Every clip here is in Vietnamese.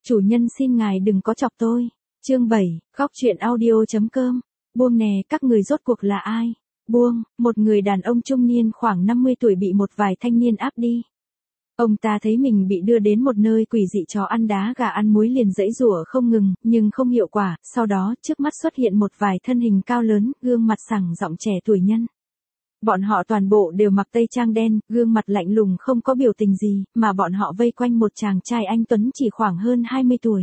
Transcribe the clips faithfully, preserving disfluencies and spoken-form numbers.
Chủ nhân xin ngài đừng có chọc tôi. Chương bảy, khóc chuyện audio.com. Buông nè, các người rốt cuộc là ai? Buông, một người đàn ông trung niên khoảng năm mươi tuổi bị một vài thanh niên áp đi. Ông ta thấy mình bị đưa đến một nơi quỷ dị, chó ăn đá gà ăn muối liền giãy giụa không ngừng, nhưng không hiệu quả. Sau đó trước mắt xuất hiện một vài thân hình cao lớn, gương mặt sẳng giọng trẻ tuổi nhân. Bọn họ toàn bộ đều mặc tây trang đen, gương mặt lạnh lùng không có biểu tình gì, mà bọn họ vây quanh một chàng trai anh tuấn chỉ khoảng hơn hai mươi tuổi.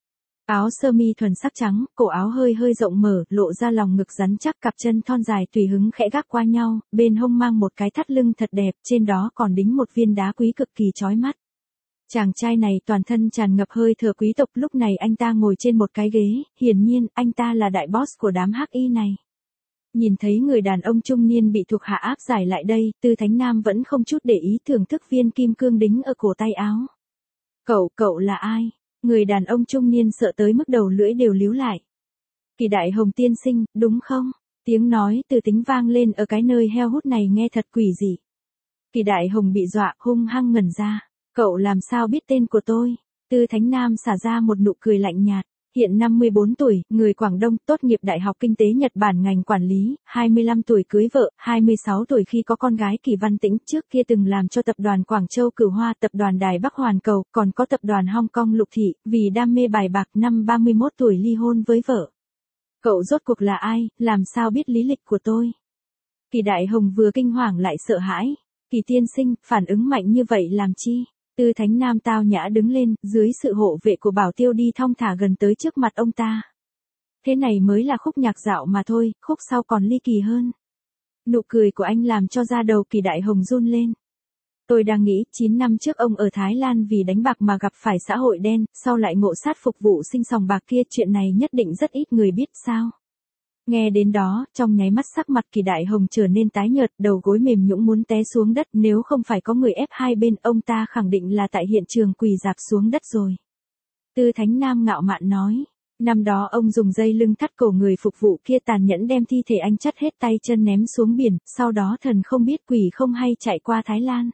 Áo sơ mi thuần sắc trắng, cổ áo hơi hơi rộng mở, lộ ra lòng ngực rắn chắc, cặp chân thon dài tùy hứng khẽ gác qua nhau, bên hông mang một cái thắt lưng thật đẹp, trên đó còn đính một viên đá quý cực kỳ chói mắt. Chàng trai này toàn thân tràn ngập hơi thở quý tộc, lúc này anh ta ngồi trên một cái ghế, hiển nhiên anh ta là đại boss của đám hắc y này. Nhìn thấy người đàn ông trung niên bị thuộc hạ áp giải lại đây, Tư Thánh Nam vẫn không chút để ý thưởng thức viên kim cương đính ở cổ tay áo. Cậu, cậu là ai? Người đàn ông trung niên sợ tới mức đầu lưỡi đều líu lại. Kỳ Đại Hồng tiên sinh, đúng không? Tiếng nói từ tính vang lên ở cái nơi heo hút này nghe thật quỷ dị. Kỳ Đại Hồng bị dọa, hung hăng ngẩn ra. Cậu làm sao biết tên của tôi? Tư Thánh Nam xả ra một nụ cười lạnh nhạt. Hiện năm mươi bốn tuổi, người Quảng Đông, tốt nghiệp Đại học Kinh tế Nhật Bản ngành quản lý, hai mươi lăm tuổi cưới vợ, hai mươi sáu tuổi khi có con gái Kỳ Văn Tĩnh, trước kia từng làm cho tập đoàn Quảng Châu Cửu Hoa, tập đoàn Đài Bắc Hoàn Cầu, còn có tập đoàn Hong Kong Lục Thị, vì đam mê bài bạc năm ba mươi mốt tuổi ly hôn với vợ. Cậu rốt cuộc là ai, làm sao biết lý lịch của tôi? Kỳ Đại Hồng vừa kinh hoàng lại sợ hãi. Kỳ tiên sinh, phản ứng mạnh như vậy làm chi? Tư Thánh Nam tao nhã đứng lên, dưới sự hộ vệ của Bảo Tiêu đi thong thả gần tới trước mặt ông ta. Thế này mới là khúc nhạc dạo mà thôi, khúc sau còn ly kỳ hơn. Nụ cười của anh làm cho da đầu Kỳ Đại Hồng run lên. Tôi đang nghĩ, chín năm trước ông ở Thái Lan vì đánh bạc mà gặp phải xã hội đen, sau lại ngộ sát phục vụ sinh sòng bạc kia, chuyện này nhất định rất ít người biết sao. Nghe đến đó, trong nháy mắt sắc mặt Kỳ Đại Hồng trở nên tái nhợt, đầu gối mềm nhũn muốn té xuống đất, nếu không phải có người ép hai bên, ông ta khẳng định là tại hiện trường quỳ rạp xuống đất rồi. Tư Thánh Nam ngạo mạn nói, năm đó ông dùng dây lưng thắt cổ người phục vụ kia, tàn nhẫn đem thi thể anh chắt hết tay chân ném xuống biển, sau đó thần không biết quỷ không hay chạy qua Thái Lan.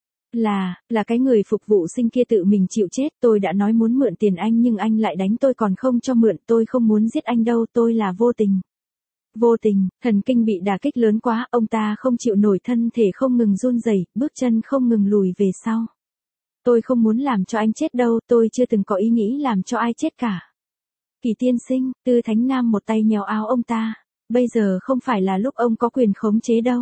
Là, là cái người phục vụ sinh kia tự mình chịu chết, tôi đã nói muốn mượn tiền anh nhưng anh lại đánh tôi còn không cho mượn, tôi không muốn giết anh đâu, tôi là vô tình. Vô tình, thần kinh bị đả kích lớn quá, ông ta không chịu nổi, thân thể không ngừng run rẩy, bước chân không ngừng lùi về sau. Tôi không muốn làm cho anh chết đâu, tôi chưa từng có ý nghĩ làm cho ai chết cả. Kỳ tiên sinh, Tư Thánh Nam một tay nhéo áo ông ta. Bây giờ không phải là lúc ông có quyền khống chế đâu.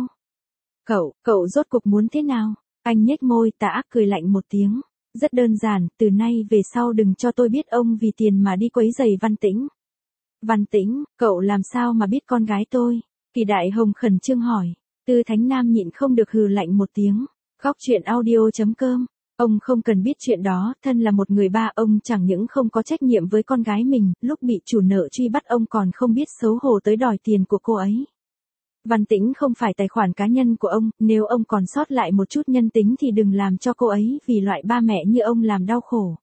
Cậu, cậu rốt cuộc muốn thế nào? Anh nhếch môi tà ác cười lạnh một tiếng. Rất đơn giản, từ nay về sau đừng cho tôi biết ông vì tiền mà đi quấy rầy Văn Tĩnh. Văn Tĩnh, cậu làm sao mà biết con gái tôi? Kỳ Đại Hồng khẩn trương hỏi. Tư Thánh Nam nhịn không được hừ lạnh một tiếng. Khóc chuyện audio.com. Ông không cần biết chuyện đó, thân là một người ba, ông chẳng những không có trách nhiệm với con gái mình, lúc bị chủ nợ truy bắt ông còn không biết xấu hổ tới đòi tiền của cô ấy. Văn Tĩnh không phải tài khoản cá nhân của ông, nếu ông còn sót lại một chút nhân tính thì đừng làm cho cô ấy vì loại ba mẹ như ông làm đau khổ.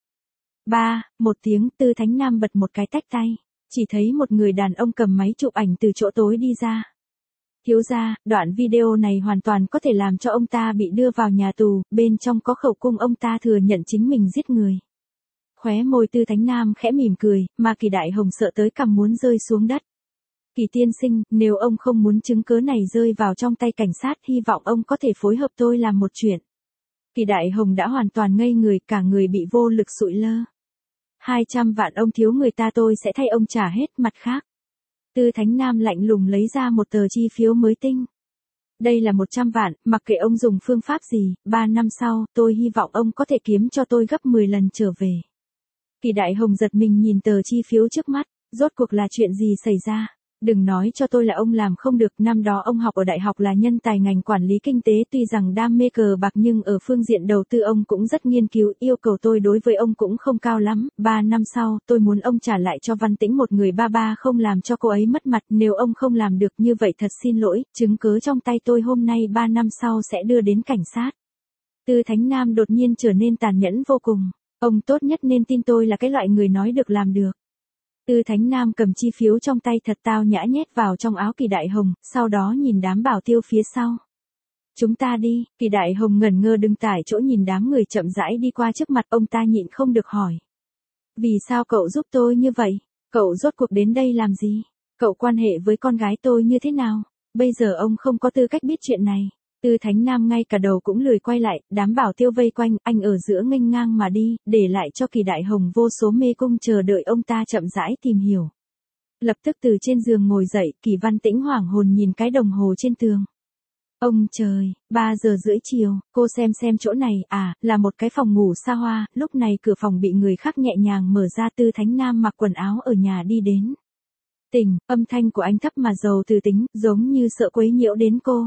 Ba, một tiếng, Tư Thánh Nam bật một cái tách tay. Chỉ thấy một người đàn ông cầm máy chụp ảnh từ chỗ tối đi ra. Thiếu gia, đoạn video này hoàn toàn có thể làm cho ông ta bị đưa vào nhà tù, bên trong có khẩu cung, ông ta thừa nhận chính mình giết người. Khóe môi Tư Thánh Nam khẽ mỉm cười, mà Kỳ Đại Hồng sợ tới cằm muốn rơi xuống đất. Kỳ tiên sinh, nếu ông không muốn chứng cớ này rơi vào trong tay cảnh sát, hy vọng ông có thể phối hợp tôi làm một chuyện. Kỳ Đại Hồng đã hoàn toàn ngây người, cả người bị vô lực sụi lơ. hai trăm vạn ông thiếu người ta, tôi sẽ thay ông trả hết, mặt khác. Tư Thánh Nam lạnh lùng lấy ra một tờ chi phiếu mới tinh. Đây là một trăm vạn, mặc kệ ông dùng phương pháp gì, ba năm sau, tôi hy vọng ông có thể kiếm cho tôi gấp mười lần trở về. Kỳ Đại Hồng giật mình nhìn tờ chi phiếu trước mắt, rốt cuộc là chuyện gì xảy ra? Đừng nói cho tôi là ông làm không được, năm đó ông học ở đại học là nhân tài ngành quản lý kinh tế, tuy rằng đam mê cờ bạc nhưng ở phương diện đầu tư ông cũng rất nghiên cứu, yêu cầu tôi đối với ông cũng không cao lắm, ba năm sau, tôi muốn ông trả lại cho Văn Tĩnh một người ba ba, không làm cho cô ấy mất mặt, nếu ông không làm được như vậy thật xin lỗi, chứng cứ trong tay tôi hôm nay ba năm sau sẽ đưa đến cảnh sát. Tư Thánh Nam đột nhiên trở nên tàn nhẫn vô cùng, ông tốt nhất nên tin tôi là cái loại người nói được làm được. Tư Thánh Nam cầm chi phiếu trong tay thật tao nhã nhét vào trong áo Kỳ Đại Hồng, sau đó nhìn đám bảo tiêu phía sau. Chúng ta đi, Kỳ Đại Hồng ngẩn ngơ đứng tại chỗ nhìn đám người chậm rãi đi qua trước mặt, ông ta nhịn không được hỏi. Vì sao cậu giúp tôi như vậy? Cậu rốt cuộc đến đây làm gì? Cậu quan hệ với con gái tôi như thế nào? Bây giờ ông không có tư cách biết chuyện này. Tư Thánh Nam ngay cả đầu cũng lười quay lại, đám bảo tiêu vây quanh, anh ở giữa nghênh ngang mà đi, để lại cho Kỳ Đại Hồng vô số mê cung chờ đợi ông ta chậm rãi tìm hiểu. Lập tức từ trên giường ngồi dậy, Kỳ Văn Tĩnh hoảng hồn nhìn cái đồng hồ trên tường. Ông trời, ba giờ rưỡi chiều, cô xem xem chỗ này, à, là một cái phòng ngủ xa hoa, lúc này cửa phòng bị người khác nhẹ nhàng mở ra. Tư Thánh Nam mặc quần áo ở nhà đi đến. Tỉnh, âm thanh của anh thấp mà giàu từ tính, giống như sợ quấy nhiễu đến cô.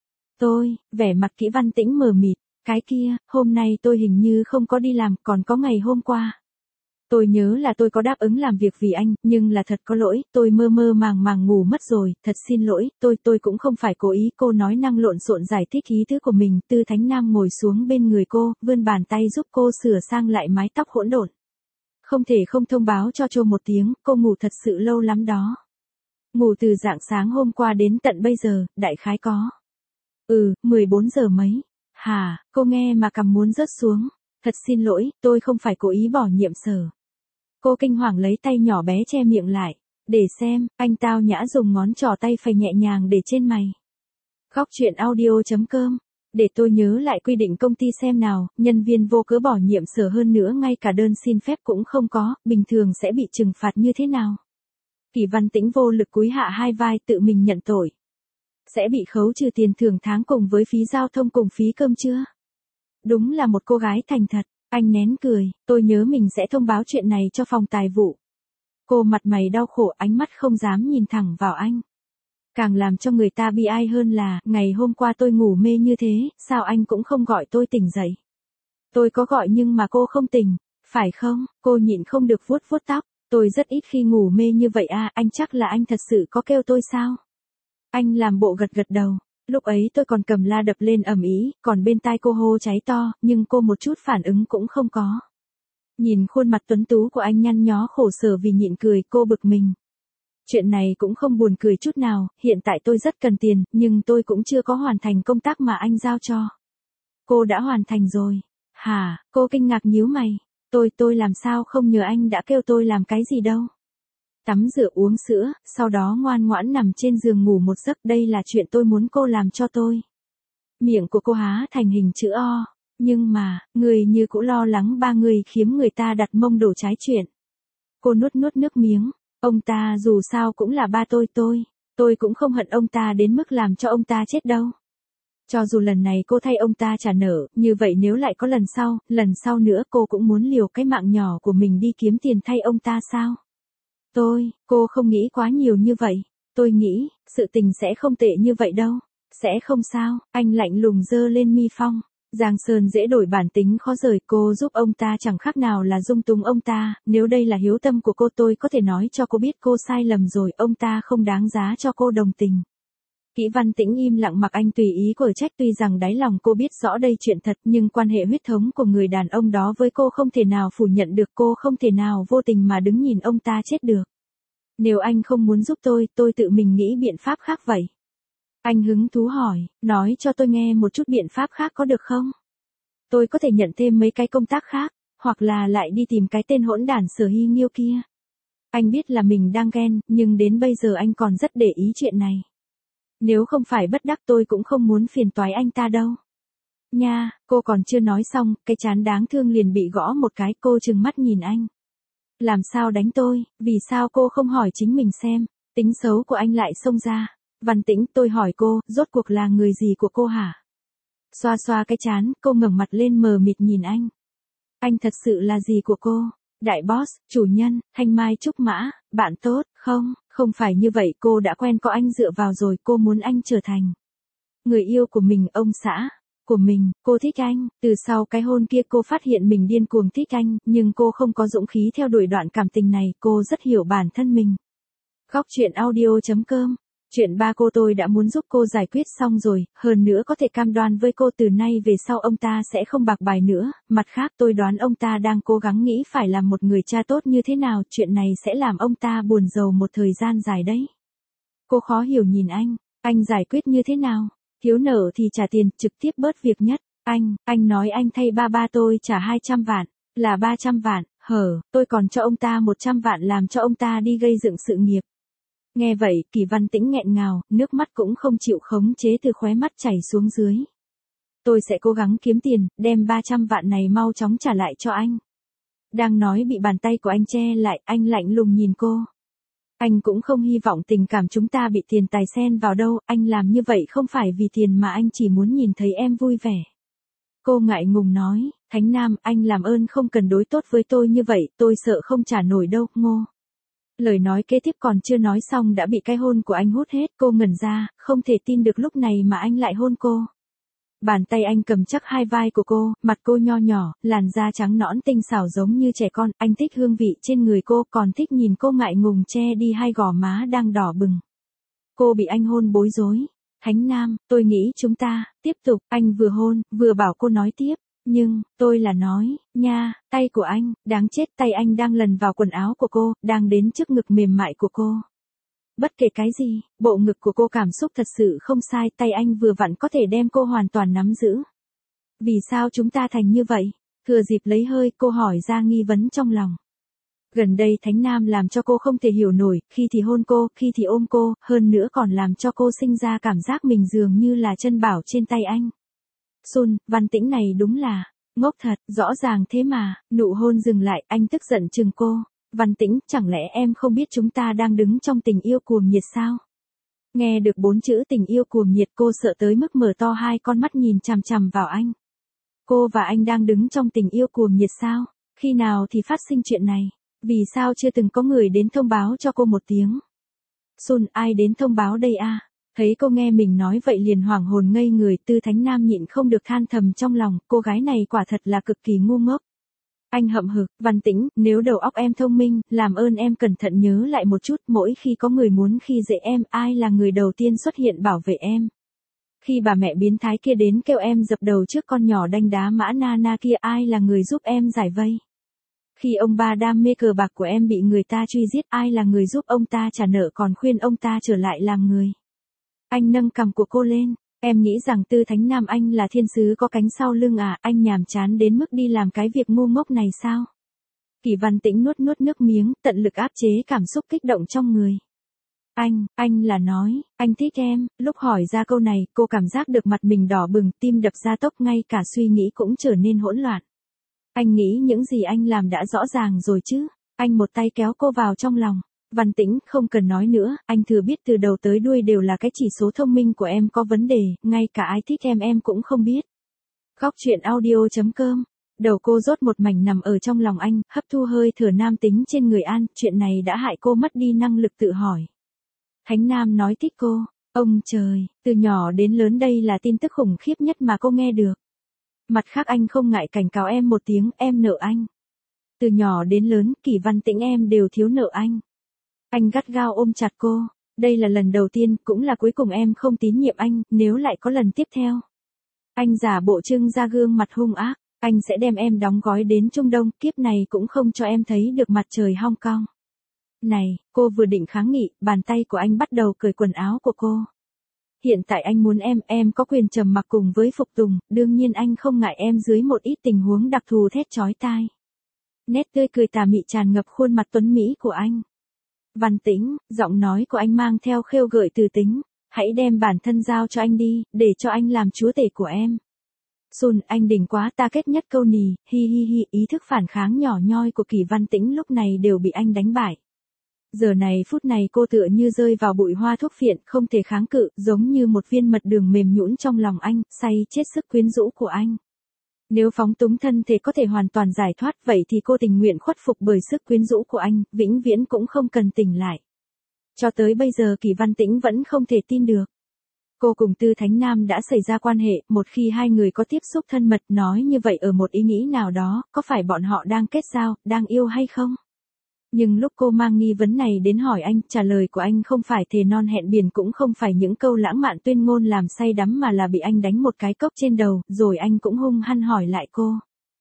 Tôi, vẻ mặt Kỷ Văn Tĩnh mờ mịt, cái kia, hôm nay tôi hình như không có đi làm, còn có ngày hôm qua. Tôi nhớ là tôi có đáp ứng làm việc vì anh, nhưng là thật có lỗi, tôi mơ mơ màng màng ngủ mất rồi, thật xin lỗi, tôi tôi cũng không phải cố ý. Cô nói năng lộn xộn giải thích ý tứ của mình. Tư Thánh Nam ngồi xuống bên người cô, vươn bàn tay giúp cô sửa sang lại mái tóc hỗn độn. Không thể không thông báo cho Trô một tiếng, cô ngủ thật sự lâu lắm đó. Ngủ từ rạng sáng hôm qua đến tận bây giờ, đại khái có. Ừ, mười bốn giờ mấy. Hả, cô nghe mà cằm muốn rớt xuống. Thật xin lỗi, tôi không phải cố ý bỏ nhiệm sở. Cô kinh hoàng lấy tay nhỏ bé che miệng lại. Để xem, anh tao nhã dùng ngón trỏ tay phẩy nhẹ nhàng để trên mày. Khóc chuyện audio chấm com. Để tôi nhớ lại quy định công ty xem nào, nhân viên vô cớ bỏ nhiệm sở hơn nữa ngay cả đơn xin phép cũng không có, bình thường sẽ bị trừng phạt như thế nào? Kỷ Văn Tĩnh vô lực cúi hạ hai vai tự mình nhận tội. Sẽ bị khấu trừ tiền thưởng tháng cùng với phí giao thông cùng phí cơm trưa. Đúng là một cô gái thành thật, anh nén cười, tôi nhớ mình sẽ thông báo chuyện này cho phòng tài vụ. Cô mặt mày đau khổ, ánh mắt không dám nhìn thẳng vào anh. Càng làm cho người ta bi ai hơn là, ngày hôm qua tôi ngủ mê như thế, sao anh cũng không gọi tôi tỉnh dậy? Tôi có gọi nhưng mà cô không tỉnh, phải không? Cô nhịn không được vuốt vuốt tóc, tôi rất ít khi ngủ mê như vậy à, anh chắc là anh thật sự có kêu tôi sao? Anh làm bộ gật gật đầu, lúc ấy tôi còn cầm la đập lên ầm ĩ, còn bên tai cô hô cháy to, nhưng cô một chút phản ứng cũng không có. Nhìn khuôn mặt tuấn tú của anh nhăn nhó khổ sở vì nhịn cười, cô bực mình. Chuyện này cũng không buồn cười chút nào, hiện tại tôi rất cần tiền, nhưng tôi cũng chưa có hoàn thành công tác mà anh giao cho. Cô đã hoàn thành rồi. Hả, cô kinh ngạc nhíu mày. Tôi, tôi làm sao không nhờ anh đã kêu tôi làm cái gì đâu. Tắm rửa uống sữa, sau đó ngoan ngoãn nằm trên giường ngủ một giấc, đây là chuyện tôi muốn cô làm cho tôi. Miệng của cô há thành hình chữ O, nhưng mà, người như cũ lo lắng ba người khiếm người ta đặt mông đổ trái chuyện. Cô nuốt nuốt nước miếng, ông ta dù sao cũng là ba tôi tôi, tôi cũng không hận ông ta đến mức làm cho ông ta chết đâu. Cho dù lần này cô thay ông ta trả nợ, như vậy nếu lại có lần sau, lần sau nữa cô cũng muốn liều cái mạng nhỏ của mình đi kiếm tiền thay ông ta sao? Tôi, cô không nghĩ quá nhiều như vậy. Tôi nghĩ, sự tình sẽ không tệ như vậy đâu. Sẽ không sao, anh lạnh lùng giơ lên mi phong. Giang Sơn dễ đổi bản tính khó rời, cô giúp ông ta chẳng khác nào là dung túng ông ta. Nếu đây là hiếu tâm của cô tôi có thể nói cho cô biết cô sai lầm rồi, ông ta không đáng giá cho cô đồng tình. Kỷ Văn Tĩnh im lặng mặc anh tùy ý cở trách, tuy rằng đáy lòng cô biết rõ đây chuyện thật, nhưng quan hệ huyết thống của người đàn ông đó với cô không thể nào phủ nhận được, cô không thể nào vô tình mà đứng nhìn ông ta chết được. Nếu anh không muốn giúp tôi, tôi tự mình nghĩ biện pháp khác vậy. Anh hứng thú hỏi, nói cho tôi nghe một chút biện pháp khác có được không? Tôi có thể nhận thêm mấy cái công tác khác, hoặc là lại đi tìm cái tên hỗn đản Sở Hy Nghiêu kia. Anh biết là mình đang ghen, nhưng đến bây giờ anh còn rất để ý chuyện này. Nếu không phải bất đắc tôi cũng không muốn phiền toái anh ta đâu. Nha, cô còn chưa nói xong, cái trán đáng thương liền bị gõ một cái, cô trừng mắt nhìn anh. Làm sao đánh tôi, vì sao cô không hỏi chính mình xem, tính xấu của anh lại xông ra. Văn Tĩnh, tôi hỏi cô, rốt cuộc là người gì của cô hả? Xoa xoa cái trán, cô ngẩng mặt lên mờ mịt nhìn anh. Anh thật sự là gì của cô? Đại boss, chủ nhân, thanh mai trúc mã, bạn tốt, không, không phải như vậy, cô đã quen có anh dựa vào rồi, cô muốn anh trở thành người yêu của mình, ông xã của mình, cô thích anh, từ sau cái hôn kia cô phát hiện mình điên cuồng thích anh, nhưng cô không có dũng khí theo đuổi đoạn cảm tình này, cô rất hiểu bản thân mình. Khóc chuyện audio chấm com. Chuyện ba cô tôi đã muốn giúp cô giải quyết xong rồi, hơn nữa có thể cam đoan với cô từ nay về sau ông ta sẽ không bạc bài nữa, mặt khác tôi đoán ông ta đang cố gắng nghĩ phải làm một người cha tốt như thế nào, chuyện này sẽ làm ông ta buồn rầu một thời gian dài đấy. Cô khó hiểu nhìn anh, anh giải quyết như thế nào? Thiếu nợ thì trả tiền, trực tiếp bớt việc nhất. Anh, anh nói anh thay ba ba tôi trả hai trăm vạn, là ba trăm vạn, hờ. Hở, tôi còn cho ông ta một trăm vạn làm cho ông ta đi gây dựng sự nghiệp. Nghe vậy, Kỳ Văn Tĩnh nghẹn ngào, nước mắt cũng không chịu khống chế từ khóe mắt chảy xuống dưới. Tôi sẽ cố gắng kiếm tiền, đem ba trăm vạn này mau chóng trả lại cho anh. Đang nói bị bàn tay của anh che lại, anh lạnh lùng nhìn cô. Anh cũng không hy vọng tình cảm chúng ta bị tiền tài xen vào đâu, anh làm như vậy không phải vì tiền mà anh chỉ muốn nhìn thấy em vui vẻ. Cô ngại ngùng nói, Thánh Nam, anh làm ơn không cần đối tốt với tôi như vậy, tôi sợ không trả nổi đâu, Ngô. Lời nói kế tiếp còn chưa nói xong đã bị cái hôn của anh hút hết, cô ngẩn ra, không thể tin được lúc này mà anh lại hôn cô. Bàn tay anh cầm chắc hai vai của cô, mặt cô nho nhỏ, làn da trắng nõn tinh xảo giống như trẻ con, anh thích hương vị trên người cô, còn thích nhìn cô ngại ngùng che đi hai gò má đang đỏ bừng. Cô bị anh hôn bối rối. Thánh Nam, tôi nghĩ chúng ta, tiếp tục, anh vừa hôn, vừa bảo cô nói tiếp, nhưng, tôi là nói, nha, tay của anh, đáng chết, tay anh đang lần vào quần áo của cô, đang đến trước ngực mềm mại của cô. Bất kể cái gì, bộ ngực của cô cảm xúc thật sự không sai, tay anh vừa vặn có thể đem cô hoàn toàn nắm giữ. Vì sao chúng ta thành như vậy? Thừa dịp lấy hơi, cô hỏi ra nghi vấn trong lòng. Gần đây Thánh Nam làm cho cô không thể hiểu nổi, khi thì hôn cô, khi thì ôm cô, hơn nữa còn làm cho cô sinh ra cảm giác mình dường như là chân bảo trên tay anh. Sun, Văn Tĩnh này đúng là, ngốc thật, rõ ràng thế mà, nụ hôn dừng lại, anh tức giận chừng cô. Văn Tĩnh, chẳng lẽ em không biết chúng ta đang đứng trong tình yêu cuồng nhiệt sao? Nghe được bốn chữ tình yêu cuồng nhiệt cô sợ tới mức mở to hai con mắt nhìn chằm chằm vào anh. Cô và anh đang đứng trong tình yêu cuồng nhiệt sao? Khi nào thì phát sinh chuyện này? Vì sao chưa từng có người đến thông báo cho cô một tiếng? Sun, ai đến thông báo đây a? Thấy cô nghe mình nói vậy liền hoảng hồn ngây người, Tư Thánh Nam nhịn không được than thầm trong lòng, cô gái này quả thật là cực kỳ ngu ngốc. Anh hậm hực, Văn Tĩnh, nếu đầu óc em thông minh, làm ơn em cẩn thận nhớ lại một chút, mỗi khi có người muốn khi dễ em, ai là người đầu tiên xuất hiện bảo vệ em? Khi bà mẹ biến thái kia đến kêu em dập đầu trước con nhỏ đanh đá mã na na kia, ai là người giúp em giải vây? Khi ông ba đam mê cờ bạc của em bị người ta truy giết, ai là người giúp ông ta trả nợ còn khuyên ông ta trở lại làm người? Anh nâng cằm của cô lên. Em nghĩ rằng Tư Thánh Nam anh là thiên sứ có cánh sau lưng à, anh nhàm chán đến mức đi làm cái việc ngu ngốc này sao? Kỳ Văn Tĩnh nuốt nuốt nước miếng, tận lực áp chế cảm xúc kích động trong người. Anh, anh là nói, anh thích em, lúc hỏi ra câu này, cô cảm giác được mặt mình đỏ bừng, tim đập ra tốc, ngay cả suy nghĩ cũng trở nên hỗn loạn. Anh nghĩ những gì anh làm đã rõ ràng rồi chứ? Anh một tay kéo cô vào trong lòng. Văn Tĩnh, không cần nói nữa, anh thừa biết từ đầu tới đuôi đều là cái chỉ số thông minh của em có vấn đề, ngay cả ai thích em em cũng không biết. Góc truyện audio chấm com. Đầu cô rốt một mảnh nằm ở trong lòng anh, hấp thu hơi thở nam tính trên người An, chuyện này đã hại cô mất đi năng lực tự hỏi. Thánh Nam nói thích cô, ông trời, từ nhỏ đến lớn đây là tin tức khủng khiếp nhất mà cô nghe được. Mặt khác anh không ngại cảnh cáo em một tiếng, em nợ anh. Từ nhỏ đến lớn, Kỳ Văn Tĩnh em đều thiếu nợ anh. Anh gắt gao ôm chặt cô, đây là lần đầu tiên, cũng là cuối cùng em không tín nhiệm anh, nếu lại có lần tiếp theo. Anh giả bộ trưng ra gương mặt hung ác, anh sẽ đem em đóng gói đến Trung Đông, kiếp này cũng không cho em thấy được mặt trời Hong Kong. Này, cô vừa định kháng nghị, bàn tay của anh bắt đầu cởi quần áo của cô. Hiện tại anh muốn em, em có quyền trầm mặc cùng với phục tùng, đương nhiên anh không ngại em dưới một ít tình huống đặc thù thét chói tai. Nét tươi cười tà mị tràn ngập khuôn mặt tuấn mỹ của anh. Văn Tĩnh, giọng nói của anh mang theo khêu gợi từ tính, hãy đem bản thân giao cho anh đi, để cho anh làm chúa tể của em. Sun, anh đỉnh quá, ta kết nhất câu nì, hi hi hi, ý thức phản kháng nhỏ nhoi của Kỳ Văn Tĩnh lúc này đều bị anh đánh bại. Giờ này phút này cô tựa như rơi vào bụi hoa thuốc phiện, không thể kháng cự, giống như một viên mật đường mềm nhũn trong lòng anh, say chết sức quyến rũ của anh. Nếu phóng túng thân thể có thể hoàn toàn giải thoát, vậy thì cô tình nguyện khuất phục bởi sức quyến rũ của anh, vĩnh viễn cũng không cần tỉnh lại. Cho tới bây giờ Kỳ Văn Tĩnh vẫn không thể tin được. Cô cùng Tư Thánh Nam đã xảy ra quan hệ, một khi hai người có tiếp xúc thân mật, nói như vậy ở một ý nghĩ nào đó, có phải bọn họ đang kết giao, đang yêu hay không? Nhưng lúc cô mang nghi vấn này đến hỏi anh, trả lời của anh không phải thề non hẹn biển, cũng không phải những câu lãng mạn tuyên ngôn làm say đắm, mà là bị anh đánh một cái cốc trên đầu, rồi anh cũng hung hăng hỏi lại cô.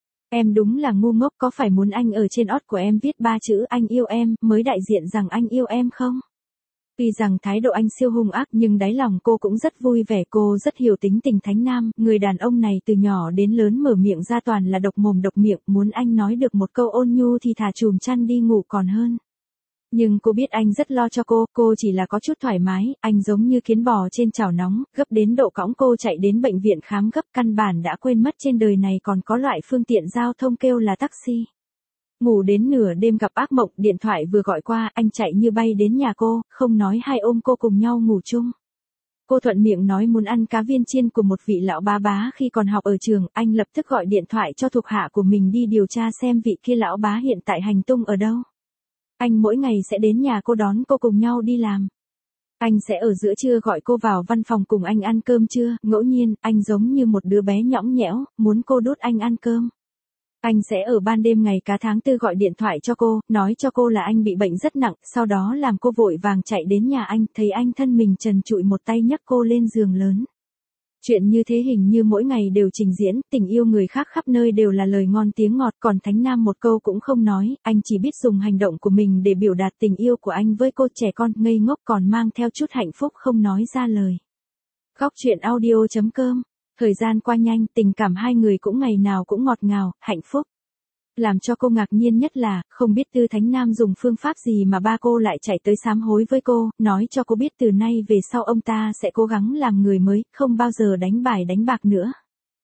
Em đúng là ngu ngốc, có phải muốn anh ở trên ót của em viết ba chữ anh yêu em, mới đại diện rằng anh yêu em không? Tuy rằng thái độ anh siêu hung ác nhưng đáy lòng cô cũng rất vui vẻ, cô rất hiểu tính tình Thánh Nam, người đàn ông này từ nhỏ đến lớn mở miệng ra toàn là độc mồm độc miệng, muốn anh nói được một câu ôn nhu thì thả chùm chăn đi ngủ còn hơn. Nhưng cô biết anh rất lo cho cô, cô chỉ là có chút thoải mái, anh giống như kiến bò trên chảo nóng, gấp đến độ cõng cô chạy đến bệnh viện khám gấp, căn bản đã quên mất trên đời này còn có loại phương tiện giao thông kêu là taxi. Ngủ đến nửa đêm gặp ác mộng, điện thoại vừa gọi qua, anh chạy như bay đến nhà cô, không nói hai ôm cô cùng nhau ngủ chung. Cô thuận miệng nói muốn ăn cá viên chiên của một vị lão bá bá khi còn học ở trường, anh lập tức gọi điện thoại cho thuộc hạ của mình đi điều tra xem vị kia lão bá hiện tại hành tung ở đâu. Anh mỗi ngày sẽ đến nhà cô đón cô cùng nhau đi làm. Anh sẽ ở giữa trưa gọi cô vào văn phòng cùng anh ăn cơm trưa, ngẫu nhiên, anh giống như một đứa bé nhõng nhẽo, muốn cô đút anh ăn cơm. Anh sẽ ở ban đêm ngày cá tháng tư gọi điện thoại cho cô, nói cho cô là anh bị bệnh rất nặng, sau đó làm cô vội vàng chạy đến nhà anh, thấy anh thân mình trần trụi một tay nhấc cô lên giường lớn. Chuyện như thế hình như mỗi ngày đều trình diễn, tình yêu người khác khắp nơi đều là lời ngon tiếng ngọt, còn Thánh Nam một câu cũng không nói, anh chỉ biết dùng hành động của mình để biểu đạt tình yêu của anh với cô, trẻ con, ngây ngốc còn mang theo chút hạnh phúc không nói ra lời. Góc chuyện audio chấm com. Thời gian qua nhanh, tình cảm hai người cũng ngày nào cũng ngọt ngào, hạnh phúc. Làm cho cô ngạc nhiên nhất là, không biết Tư Thánh Nam dùng phương pháp gì mà ba cô lại chạy tới sám hối với cô, nói cho cô biết từ nay về sau ông ta sẽ cố gắng làm người mới, không bao giờ đánh bài đánh bạc nữa.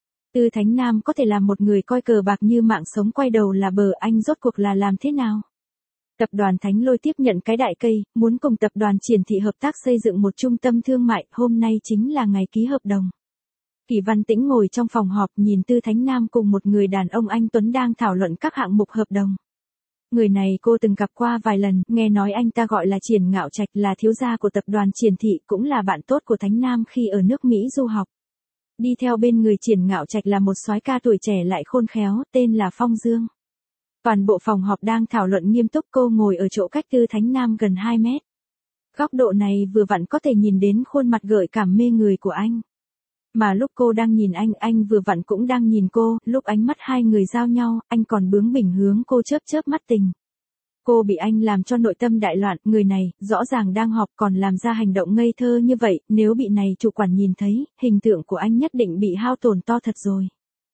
Tư Thánh Nam có thể làm một người coi cờ bạc như mạng sống quay đầu là bờ, anh rốt cuộc là làm thế nào? Tập đoàn Thánh Lôi tiếp nhận cái đại cây, muốn cùng tập đoàn Triển Thị hợp tác xây dựng một trung tâm thương mại, hôm nay chính là ngày ký hợp đồng. Kỳ Văn Tĩnh ngồi trong phòng họp nhìn Tư Thánh Nam cùng một người đàn ông anh Tuấn đang thảo luận các hạng mục hợp đồng. Người này cô từng gặp qua vài lần, nghe nói anh ta gọi là Triển Ngạo Trạch, là thiếu gia của tập đoàn Triển Thị, cũng là bạn tốt của Thánh Nam khi ở nước Mỹ du học. Đi theo bên người Triển Ngạo Trạch là một soái ca tuổi trẻ lại khôn khéo, tên là Phong Dương. Toàn bộ phòng họp đang thảo luận nghiêm túc, cô ngồi ở chỗ cách Tư Thánh Nam gần hai mét. Góc độ này vừa vặn có thể nhìn đến khuôn mặt gợi cảm mê người của anh. Mà lúc cô đang nhìn anh, anh vừa vặn cũng đang nhìn cô, lúc ánh mắt hai người giao nhau, anh còn bướng bỉnh hướng cô chớp chớp mắt tình. Cô bị anh làm cho nội tâm đại loạn, người này, rõ ràng đang họp còn làm ra hành động ngây thơ như vậy, nếu bị này chủ quản nhìn thấy, hình tượng của anh nhất định bị hao tổn to thật rồi.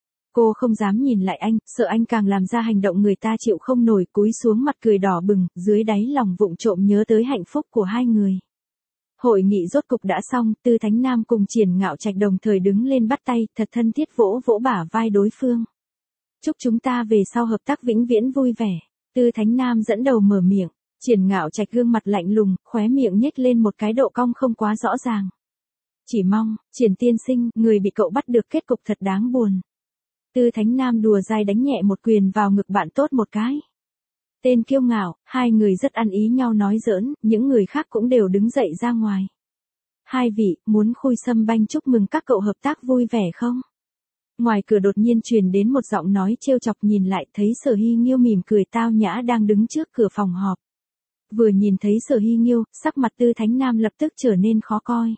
Cô không dám nhìn lại anh, sợ anh càng làm ra hành động người ta chịu không nổi, cúi xuống mặt cười đỏ bừng, dưới đáy lòng vụng trộm nhớ tới hạnh phúc của hai người. Hội nghị rốt cục đã xong, Tư Thánh Nam cùng Triển Ngạo Trạch đồng thời đứng lên bắt tay, thật thân thiết vỗ vỗ bả vai đối phương. Chúc chúng ta về sau hợp tác vĩnh viễn vui vẻ. Tư Thánh Nam dẫn đầu mở miệng, Triển Ngạo Trạch gương mặt lạnh lùng, khóe miệng nhếch lên một cái độ cong không quá rõ ràng. Chỉ mong, Triển tiên sinh, người bị cậu bắt được kết cục thật đáng buồn. Tư Thánh Nam đùa dai đánh nhẹ một quyền vào ngực bạn tốt một cái. Tên kiêu ngạo, hai người rất ăn ý nhau nói giỡn, những người khác cũng đều đứng dậy ra ngoài. Hai vị, muốn khui sâm banh chúc mừng các cậu hợp tác vui vẻ không? Ngoài cửa đột nhiên truyền đến một giọng nói trêu chọc, nhìn lại thấy Sở Hy Nghiêu mỉm cười tao nhã đang đứng trước cửa phòng họp. Vừa nhìn thấy Sở Hy Nghiêu, sắc mặt Tư Thánh Nam lập tức trở nên khó coi.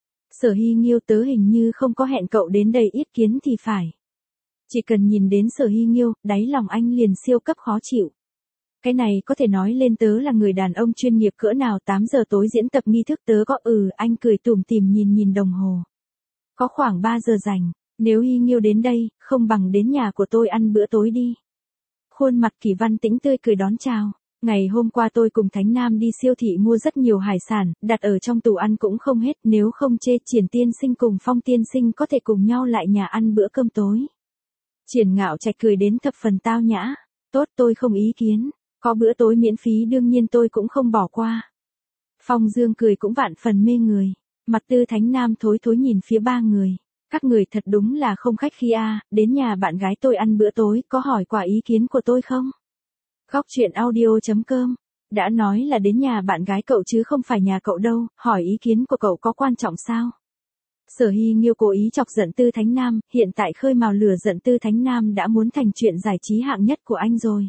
Sở Hy Nghiêu, tớ hình như không có hẹn cậu đến đây yết kiến thì phải. Chỉ cần nhìn đến Sở Hy Nghiêu, đáy lòng anh liền siêu cấp khó chịu. Cái này có thể nói lên tớ là người đàn ông chuyên nghiệp cỡ nào, tám giờ tối diễn tập nghi thức tớ có ừ, anh cười tủm tỉm nhìn nhìn đồng hồ. Có khoảng ba giờ rảnh, nếu Hy Nghiêu đến đây, không bằng đến nhà của tôi ăn bữa tối đi. Khuôn mặt Kỳ Văn Tĩnh tươi cười đón chào. Ngày hôm qua tôi cùng Thánh Nam đi siêu thị mua rất nhiều hải sản, đặt ở trong tủ ăn cũng không hết, nếu không chê Triển tiên sinh cùng Phong tiên sinh có thể cùng nhau lại nhà ăn bữa cơm tối. Triển Ngạo Trạch cười đến thập phần tao nhã. Tốt, tôi không ý kiến. Có bữa tối miễn phí đương nhiên tôi cũng không bỏ qua. Phong Dương cười cũng vạn phần mê người. Mặt Tư Thánh Nam thối thối nhìn phía ba người. Các người thật đúng là không khách khí a, à, đến nhà bạn gái tôi ăn bữa tối, có hỏi quả ý kiến của tôi không? Góc chuyện audio chấm com. Đã nói là đến nhà bạn gái cậu chứ không phải nhà cậu đâu, hỏi ý kiến của cậu có quan trọng sao? Sở Hy Nghiêu cố ý chọc giận Tư Thánh Nam, hiện tại khơi mào lửa giận Tư Thánh Nam đã muốn thành chuyện giải trí hạng nhất của anh rồi.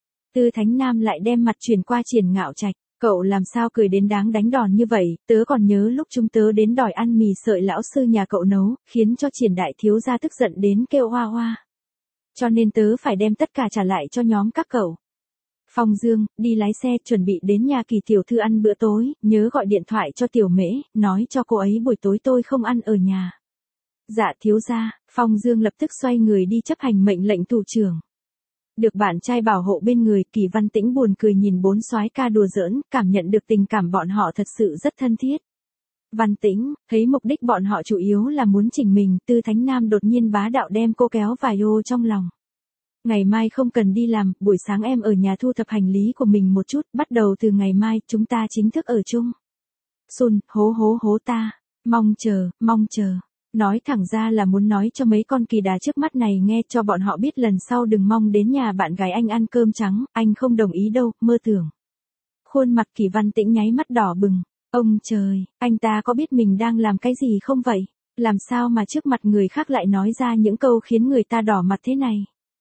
Tư Thánh Nam lại đem mặt chuyển qua Triển Ngạo Trạch, cậu làm sao cười đến đáng đánh đòn như vậy, tớ còn nhớ lúc chúng tớ đến đòi ăn mì sợi lão sư nhà cậu nấu, khiến cho Triển đại thiếu gia tức giận đến kêu hoa hoa. Cho nên tớ phải đem tất cả trả lại cho nhóm các cậu. Phong Dương, đi lái xe, chuẩn bị đến nhà Kỳ tiểu thư ăn bữa tối, nhớ gọi điện thoại cho Tiểu Mễ, nói cho cô ấy buổi tối tôi không ăn ở nhà. Dạ thiếu gia. Phong Dương lập tức xoay người đi chấp hành mệnh lệnh thủ trưởng. Được bạn trai bảo hộ bên người, Kỳ Văn Tĩnh buồn cười nhìn bốn soái ca đùa giỡn, cảm nhận được tình cảm bọn họ thật sự rất thân thiết. Văn Tĩnh, thấy mục đích bọn họ chủ yếu là muốn chỉnh mình, Tư Thánh Nam đột nhiên bá đạo đem cô kéo vài ô trong lòng. Ngày mai không cần đi làm, buổi sáng em ở nhà thu thập hành lý của mình một chút, bắt đầu từ ngày mai chúng ta chính thức ở chung. Sun, hố hố hố ta, mong chờ, mong chờ. Nói thẳng ra là muốn nói cho mấy con kỳ đà trước mắt này nghe cho bọn họ biết lần sau đừng mong đến nhà bạn gái anh ăn cơm trắng, anh không đồng ý đâu, mơ tưởng. Khuôn mặt Kỳ Văn Tĩnh nháy mắt đỏ bừng. Ông trời, anh ta có biết mình đang làm cái gì không vậy? Làm sao mà trước mặt người khác lại nói ra những câu khiến người ta đỏ mặt thế này?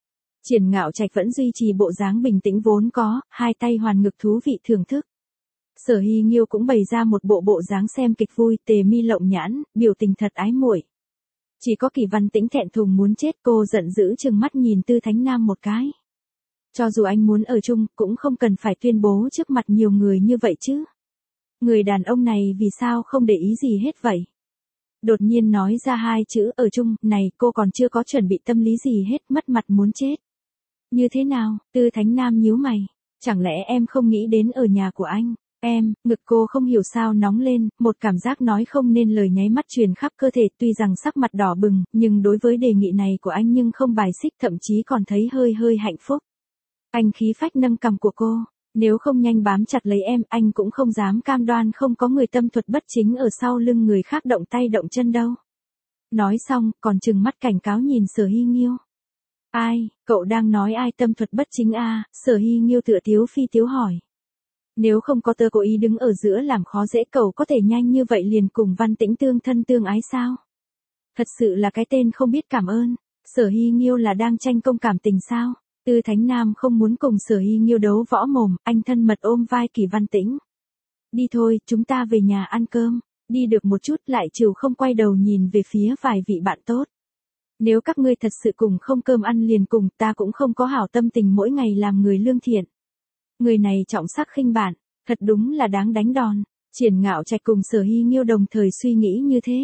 Triển Ngạo Trạch vẫn duy trì bộ dáng bình tĩnh vốn có, hai tay hoàn ngực thú vị thưởng thức. Sở Hy Nghiêu cũng bày ra một bộ bộ dáng xem kịch vui, tề mi lộng nhãn, biểu tình thật ái muội. Chỉ có Kỳ Văn Tĩnh thẹn thùng muốn chết, cô giận dữ trừng mắt nhìn Tư Thánh Nam một cái. Cho dù anh muốn ở chung, cũng không cần phải tuyên bố trước mặt nhiều người như vậy chứ. Người đàn ông này vì sao không để ý gì hết vậy? Đột nhiên nói ra hai chữ ở chung, này cô còn chưa có chuẩn bị tâm lý gì hết, mất mặt muốn chết. Như thế nào? Tư Thánh Nam nhíu mày. Chẳng lẽ em không nghĩ đến ở nhà của anh? Em, ngực cô không hiểu sao nóng lên, một cảm giác nói không nên lời nháy mắt truyền khắp cơ thể, tuy rằng sắc mặt đỏ bừng, nhưng đối với đề nghị này của anh nhưng không bài xích, thậm chí còn thấy hơi hơi hạnh phúc. Anh khí phách nâng cằm của cô, nếu không nhanh bám chặt lấy em, anh cũng không dám cam đoan không có người tâm thuật bất chính ở sau lưng người khác động tay động chân đâu. Nói xong, còn trừng mắt cảnh cáo nhìn Sở Hy Nghiêu. Ai, cậu đang nói ai tâm thuật bất chính à? Sở Hy Nghiêu tựa tiếu phi tiếu hỏi. Nếu không có tớ cố ý đứng ở giữa làm khó dễ, cậu có thể nhanh như vậy liền cùng Văn Tĩnh tương thân tương ái sao? Thật sự là cái tên không biết cảm ơn. Sở Hy Nghiêu là đang tranh công cảm tình sao? Tư Thánh Nam không muốn cùng Sở Hy Nghiêu đấu võ mồm, anh thân mật ôm vai Kỳ Văn Tĩnh. Đi thôi, chúng ta về nhà ăn cơm. Đi được một chút lại chiều không quay đầu nhìn về phía vài vị bạn tốt. Nếu các ngươi thật sự cùng không cơm ăn liền cùng, ta cũng không có hảo tâm tình mỗi ngày làm người lương thiện. Người này trọng sắc khinh bạn, thật đúng là đáng đánh đòn. Triển Ngạo Trạch cùng Sở Hy Nghiêu đồng thời suy nghĩ như thế.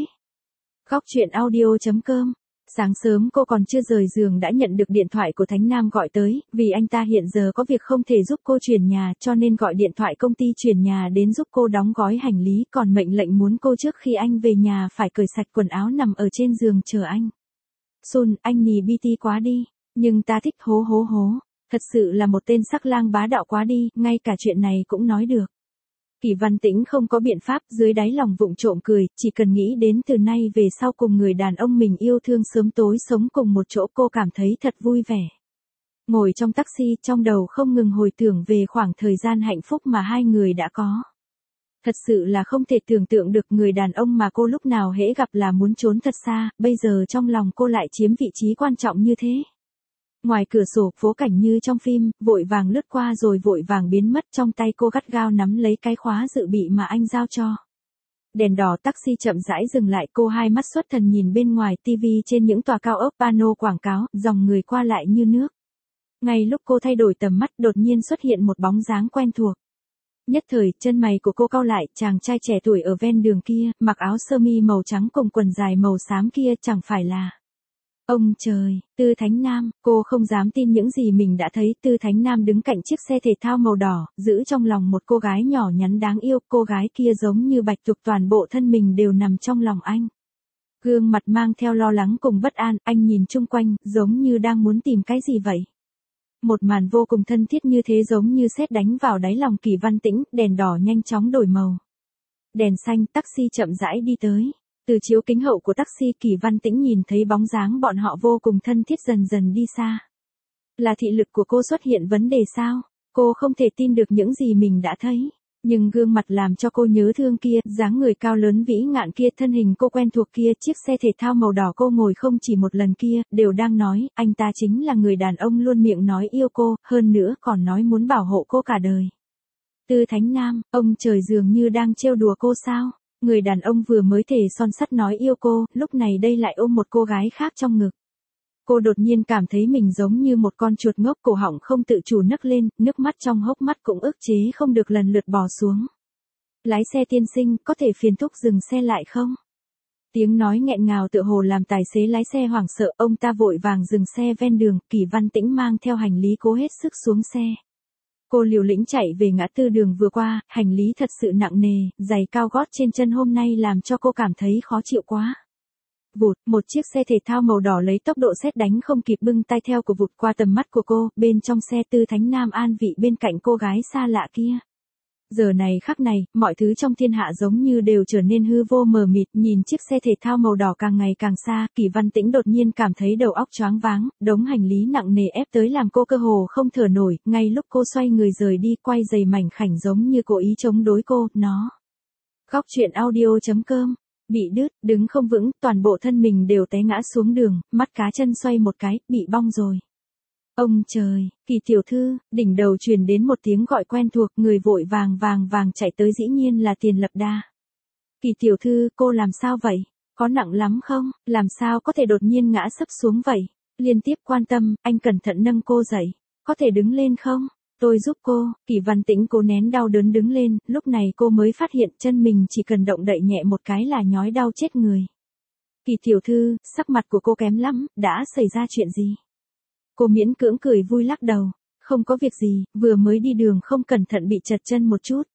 Góc truyện audio chấm com. Sáng sớm cô còn chưa rời giường đã nhận được điện thoại của Thánh Nam gọi tới, vì anh ta hiện giờ có việc không thể giúp cô chuyển nhà cho nên gọi điện thoại công ty chuyển nhà đến giúp cô đóng gói hành lý, còn mệnh lệnh muốn cô trước khi anh về nhà phải cởi sạch quần áo nằm ở trên giường chờ anh. Sun, anh nhì bi ti quá đi, nhưng ta thích hố hố hố, thật sự là một tên sắc lang bá đạo quá đi, ngay cả chuyện này cũng nói được. Kỳ Văn Tĩnh không có biện pháp, dưới đáy lòng vụng trộm cười, chỉ cần nghĩ đến từ nay về sau cùng người đàn ông mình yêu thương sớm tối sống cùng một chỗ cô cảm thấy thật vui vẻ. Ngồi trong taxi, trong đầu không ngừng hồi tưởng về khoảng thời gian hạnh phúc mà hai người đã có. Thật sự là không thể tưởng tượng được người đàn ông mà cô lúc nào hễ gặp là muốn trốn thật xa, bây giờ trong lòng cô lại chiếm vị trí quan trọng như thế. Ngoài cửa sổ, phố cảnh như trong phim, vội vàng lướt qua rồi vội vàng biến mất, trong tay cô gắt gao nắm lấy cái khóa dự bị mà anh giao cho. Đèn đỏ taxi chậm rãi dừng lại, cô hai mắt xuất thần nhìn bên ngoài tivi trên những tòa cao ốc pano quảng cáo, dòng người qua lại như nước. Ngay lúc cô thay đổi tầm mắt đột nhiên xuất hiện một bóng dáng quen thuộc. Nhất thời, chân mày của cô cau lại, chàng trai trẻ tuổi ở ven đường kia, mặc áo sơ mi màu trắng cùng quần dài màu xám kia chẳng phải là... Ông trời, Tư Thánh Nam, cô không dám tin những gì mình đã thấy, Tư Thánh Nam đứng cạnh chiếc xe thể thao màu đỏ, giữ trong lòng một cô gái nhỏ nhắn đáng yêu, cô gái kia giống như bạch tuộc toàn bộ thân mình đều nằm trong lòng anh. Gương mặt mang theo lo lắng cùng bất an, anh nhìn chung quanh, giống như đang muốn tìm cái gì vậy. Một màn vô cùng thân thiết như thế giống như sét đánh vào đáy lòng Kỳ Văn Tĩnh, đèn đỏ nhanh chóng đổi màu. Đèn xanh, taxi chậm rãi đi tới. Từ chiếu kính hậu của taxi Kỳ Văn Tĩnh nhìn thấy bóng dáng bọn họ vô cùng thân thiết dần dần đi xa. Là thị lực của cô xuất hiện vấn đề sao? Cô không thể tin được những gì mình đã thấy. Nhưng gương mặt làm cho cô nhớ thương kia, dáng người cao lớn vĩ ngạn kia, thân hình cô quen thuộc kia, chiếc xe thể thao màu đỏ cô ngồi không chỉ một lần kia, đều đang nói, anh ta chính là người đàn ông luôn miệng nói yêu cô, hơn nữa còn nói muốn bảo hộ cô cả đời. Tư Thánh Nam, ông trời dường như đang trêu đùa cô sao? Người đàn ông vừa mới thề son sắt nói yêu cô, lúc này đây lại ôm một cô gái khác trong ngực. Cô đột nhiên cảm thấy mình giống như một con chuột ngốc, cổ họng không tự chủ nấc lên, nước mắt trong hốc mắt cũng ức chế không được lần lượt bò xuống. Lái xe tiên sinh, có thể phiền thúc dừng xe lại không? Tiếng nói nghẹn ngào tựa hồ làm tài xế lái xe hoảng sợ, ông ta vội vàng dừng xe ven đường, Kỳ Văn Tĩnh mang theo hành lý cố hết sức xuống xe. Cô liều lĩnh chạy về ngã tư đường vừa qua, hành lý thật sự nặng nề, giày cao gót trên chân hôm nay làm cho cô cảm thấy khó chịu quá. Vụt, một chiếc xe thể thao màu đỏ lấy tốc độ sét đánh không kịp bưng tay theo của vụt qua tầm mắt của cô, bên trong xe Tư Thánh Nam an vị bên cạnh cô gái xa lạ kia. Giờ này khắc này, mọi thứ trong thiên hạ giống như đều trở nên hư vô mờ mịt, nhìn chiếc xe thể thao màu đỏ càng ngày càng xa, Kỳ Văn Tĩnh đột nhiên cảm thấy đầu óc choáng váng, đống hành lý nặng nề ép tới làm cô cơ hồ không thở nổi, ngay lúc cô xoay người rời đi, quay giày mảnh khảnh giống như cố ý chống đối cô, nó. Góc truyện audio chấm com bị đứt, đứng không vững, toàn bộ thân mình đều té ngã xuống đường, mắt cá chân xoay một cái, bị bong rồi. Ông trời, Kỳ tiểu thư, đỉnh đầu truyền đến một tiếng gọi quen thuộc, người vội vàng vàng vàng chạy tới dĩ nhiên là Tiền Lập Đa. Kỳ tiểu thư, cô làm sao vậy? Có nặng lắm không? Làm sao có thể đột nhiên ngã sấp xuống vậy? Liên tiếp quan tâm, anh cẩn thận nâng cô dậy. Có thể đứng lên không? Tôi giúp cô. Kỳ Văn Tĩnh cố nén đau đớn đứng lên, lúc này cô mới phát hiện chân mình chỉ cần động đậy nhẹ một cái là nhói đau chết người. Kỳ tiểu thư, sắc mặt của cô kém lắm, đã xảy ra chuyện gì? Cô miễn cưỡng cười vui lắc đầu, không có việc gì, vừa mới đi đường không cẩn thận bị trật chân một chút.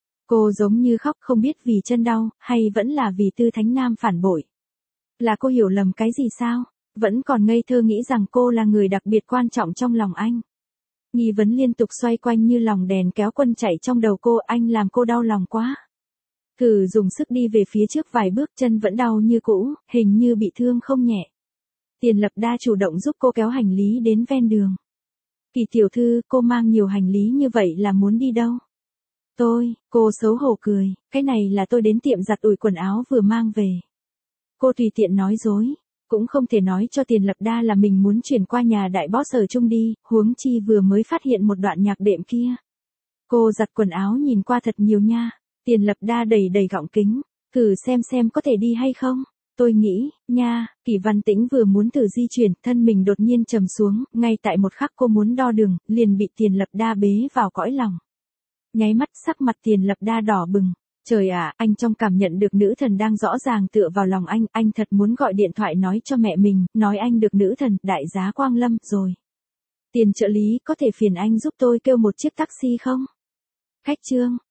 Cô giống như khóc, không biết vì chân đau, hay vẫn là vì Tư Thánh Nam phản bội. Là cô hiểu lầm cái gì sao? Vẫn còn ngây thơ nghĩ rằng cô là người đặc biệt quan trọng trong lòng anh. Nghi vấn liên tục xoay quanh như lòng đèn kéo quân chạy trong đầu cô, anh làm cô đau lòng quá. Thử dùng sức đi về phía trước vài bước, chân vẫn đau như cũ, hình như bị thương không nhẹ. Tiền Lập Đa chủ động giúp cô kéo hành lý đến ven đường. Kỳ tiểu thư, cô mang nhiều hành lý như vậy là muốn đi đâu? Tôi, cô xấu hổ cười, cái này là tôi đến tiệm giặt ủi quần áo vừa mang về. Cô tùy tiện nói dối, cũng không thể nói cho Tiền Lập Đa là mình muốn chuyển qua nhà đại boss ở chung đi, huống chi vừa mới phát hiện một đoạn nhạc đệm kia. Cô giặt quần áo nhìn qua thật nhiều nha. Tiền Lập Đa đầy đầy gọng kính, thử xem xem có thể đi hay không. Tôi nghĩ, nha, Kỳ Văn Tĩnh vừa muốn thử di chuyển, thân mình đột nhiên trầm xuống, ngay tại một khắc cô muốn đo đường, liền bị Tiền Lập Đa bế vào cõi lòng. Nháy mắt sắc mặt Tiền Lập Đa đỏ bừng. Trời ạ, anh trong cảm nhận được nữ thần đang rõ ràng tựa vào lòng anh, anh thật muốn gọi điện thoại nói cho mẹ mình, nói anh được nữ thần, đại giá Quang Lâm, rồi. Tiền trợ lý, có thể phiền anh giúp tôi kêu một chiếc taxi không? Khách trương.